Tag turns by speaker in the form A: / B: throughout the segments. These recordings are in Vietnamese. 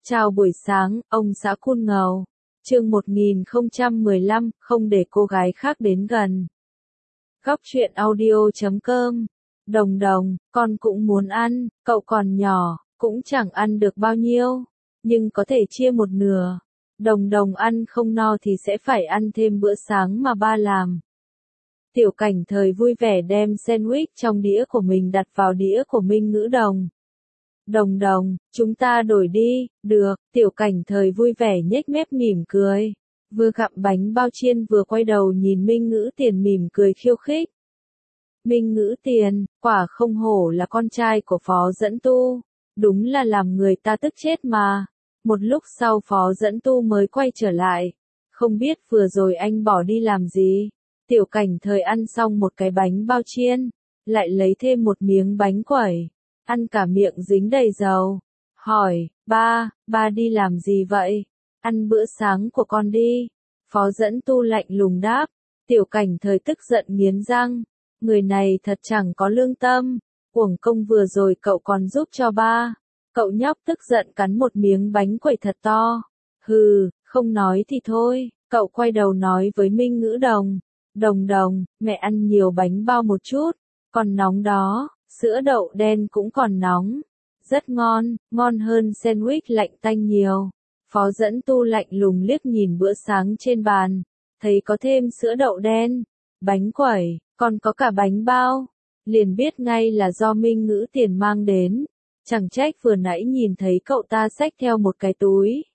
A: Chào buổi sáng, ông xã Cool Ngầu. Chương 1015, không để cô gái khác đến gần. Góc truyện audio.com. Đồng đồng, con cũng muốn ăn, cậu còn nhỏ, cũng chẳng ăn được bao nhiêu, nhưng có thể chia một nửa. Đồng đồng ăn không no thì sẽ phải ăn thêm bữa sáng mà ba làm. Tiểu Cảnh Thời vui vẻ đem sandwich trong đĩa của mình đặt vào đĩa của Minh Ngữ Đồng. Đồng đồng, chúng ta đổi đi, được, Tiểu Cảnh Thời vui vẻ nhếch mép mỉm cười. Vừa gặm bánh bao chiên vừa quay đầu nhìn Minh Ngữ Tiền mỉm cười khiêu khích. Minh Ngữ Tiền, quả không hổ là con trai của Phó Dẫn Tu, đúng là làm người ta tức chết mà. Một lúc sau Phó Dẫn Tu mới quay trở lại, không biết vừa rồi anh bỏ đi làm gì. Tiểu Cảnh Thời ăn xong một cái bánh bao chiên, lại lấy thêm một miếng bánh quẩy, ăn cả miệng dính đầy dầu. Hỏi, ba đi làm gì vậy? Ăn bữa sáng của con đi. Phó Dẫn Tu lạnh lùng đáp. Tiểu Cảnh Thời tức giận nghiến răng. Người này thật chẳng có lương tâm. Uổng công vừa rồi cậu còn giúp cho ba. Cậu nhóc tức giận cắn một miếng bánh quẩy thật to. Hừ, không nói thì thôi. Cậu quay đầu nói với Minh Ngữ Đồng. Đồng đồng, mẹ ăn nhiều bánh bao một chút. Còn nóng đó, sữa đậu đen cũng còn nóng. Rất ngon, ngon hơn sandwich lạnh tanh nhiều. Phó Dẫn Tu lạnh lùng liếc nhìn bữa sáng trên bàn. Thấy có thêm sữa đậu đen, bánh quẩy, còn có cả bánh bao. Liền biết ngay là do Minh Ngữ Tiền mang đến. Chẳng trách vừa nãy nhìn thấy cậu ta xách theo một cái túi.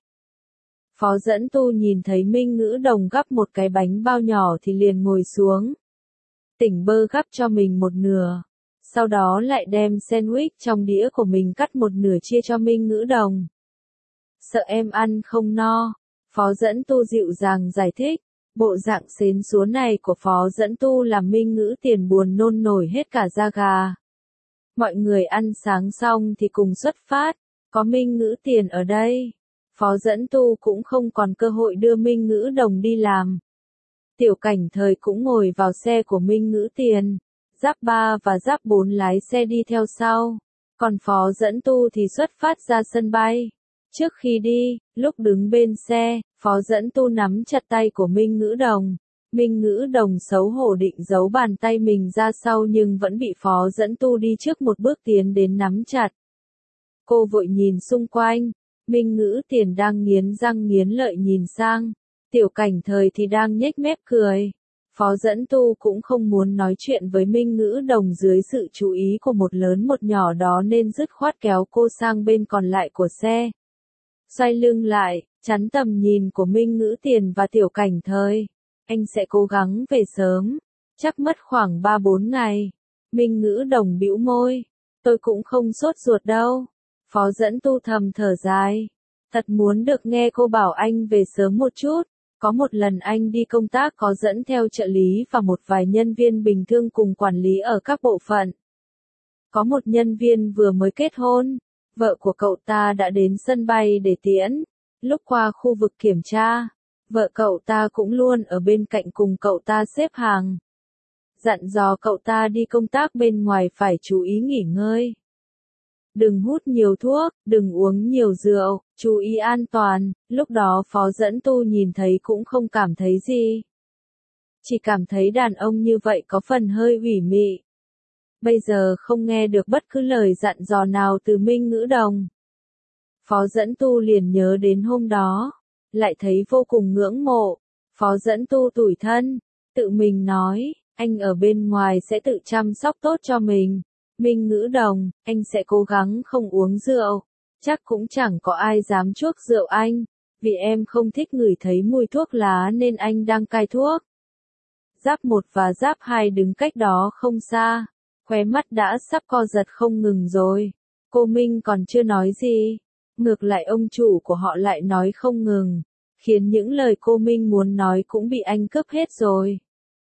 A: Phó Dẫn Tu nhìn thấy Minh Ngữ Đồng gắp một cái bánh bao nhỏ thì liền ngồi xuống. Tỉnh bơ gắp cho mình một nửa. Sau đó lại đem sandwich trong đĩa của mình cắt một nửa chia cho Minh Ngữ Đồng. Sợ em ăn không no, Phó Dẫn Tu dịu dàng giải thích. Bộ dạng xến xúa này của Phó Dẫn Tu làm Minh Ngữ Tiền buồn nôn nổi hết cả da gà. Mọi người ăn sáng xong thì cùng xuất phát, có Minh Ngữ Tiền ở đây. Phó Dẫn Tu cũng không còn cơ hội đưa Minh Ngữ Đồng đi làm. Tiểu Cảnh Thời cũng ngồi vào xe của Minh Ngữ Tiền. Giáp 3 và Giáp 4 lái xe đi theo sau. Còn Phó Dẫn Tu thì xuất phát ra sân bay. Trước khi đi, lúc đứng bên xe, Phó Dẫn Tu nắm chặt tay của Minh Ngữ Đồng. Minh Ngữ Đồng xấu hổ định giấu bàn tay mình ra sau nhưng vẫn bị Phó Dẫn Tu đi trước một bước tiến đến nắm chặt. Cô vội nhìn xung quanh. Minh Ngữ Tiền đang nghiến răng nghiến lợi nhìn sang. Tiểu Cảnh Thời thì đang nhếch mép cười. Phó Dẫn Tu cũng không muốn nói chuyện với Minh Ngữ Đồng dưới sự chú ý của một lớn một nhỏ đó nên dứt khoát kéo cô sang bên còn lại của xe. Xoay lưng lại, chắn tầm nhìn của Minh Ngữ Tiền và Tiểu Cảnh Thời. Anh sẽ cố gắng về sớm. Chắc mất khoảng 3-4 ngày. Minh Ngữ Đồng bĩu môi. Tôi cũng không sốt ruột đâu. Phó Dẫn Tu thầm thở dài. Thật muốn được nghe cô bảo anh về sớm một chút. Có một lần anh đi công tác có dẫn theo trợ lý và một vài nhân viên bình thường cùng quản lý ở các bộ phận. Có một nhân viên vừa mới kết hôn. Vợ của cậu ta đã đến sân bay để tiễn. Lúc qua khu vực kiểm tra, vợ cậu ta cũng luôn ở bên cạnh cùng cậu ta xếp hàng. Dặn dò cậu ta đi công tác bên ngoài phải chú ý nghỉ ngơi. Đừng hút nhiều thuốc, đừng uống nhiều rượu, chú ý an toàn. Lúc đó Phó Dẫn Tu nhìn thấy cũng không cảm thấy gì. Chỉ cảm thấy đàn ông như vậy có phần hơi ủy mị. Bây giờ không nghe được bất cứ lời dặn dò nào từ Minh Ngữ Đồng. Phó Dẫn Tu liền nhớ đến hôm đó, lại thấy vô cùng ngưỡng mộ. Phó Dẫn Tu tủi thân, tự mình nói, anh ở bên ngoài sẽ tự chăm sóc tốt cho mình. Minh Ngữ Đồng, anh sẽ cố gắng không uống rượu. Chắc cũng chẳng có ai dám chuốc rượu anh, vì em không thích ngửi thấy mùi thuốc lá nên anh đang cai thuốc. Giáp 1 và Giáp 2 đứng cách đó không xa. Khóe mắt đã sắp co giật không ngừng rồi. Cô Minh còn chưa nói gì. Ngược lại ông chủ của họ lại nói không ngừng. Khiến những lời cô Minh muốn nói cũng bị anh cướp hết rồi.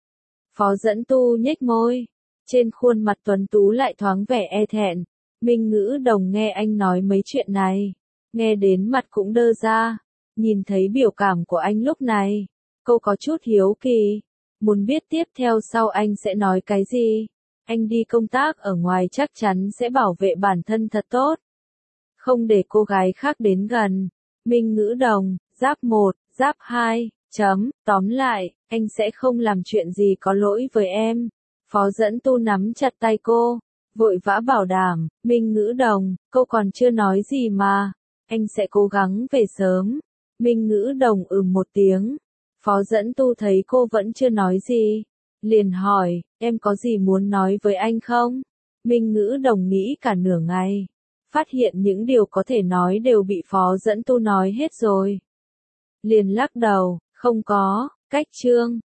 A: Phó Dẫn Tu nhếch môi. Trên khuôn mặt tuấn tú lại thoáng vẻ e thẹn. Minh Ngữ Đồng nghe anh nói mấy chuyện này. Nghe đến mặt cũng đơ ra. Nhìn thấy biểu cảm của anh lúc này. Cô có chút hiếu kỳ. Muốn biết tiếp theo sau anh sẽ nói cái gì. Anh đi công tác ở ngoài chắc chắn sẽ bảo vệ bản thân thật tốt. không để cô gái khác đến gần. Minh Ngữ Đồng, giáp 1, giáp 2, tóm lại, anh sẽ không làm chuyện gì có lỗi với em. Phó Dẫn Tu nắm chặt tay cô, vội vã bảo đảm, Minh Ngữ Đồng, cô còn chưa nói gì mà, anh sẽ cố gắng về sớm. Minh Ngữ Đồng một tiếng. Phó Dẫn Tu thấy cô vẫn chưa nói gì, liền hỏi, em có gì muốn nói với anh không? Minh Ngữ Đồng nghĩ cả nửa ngày, phát hiện những điều có thể nói đều bị Phó Dẫn Tu nói hết rồi. Liền lắc đầu, không có, cách chương.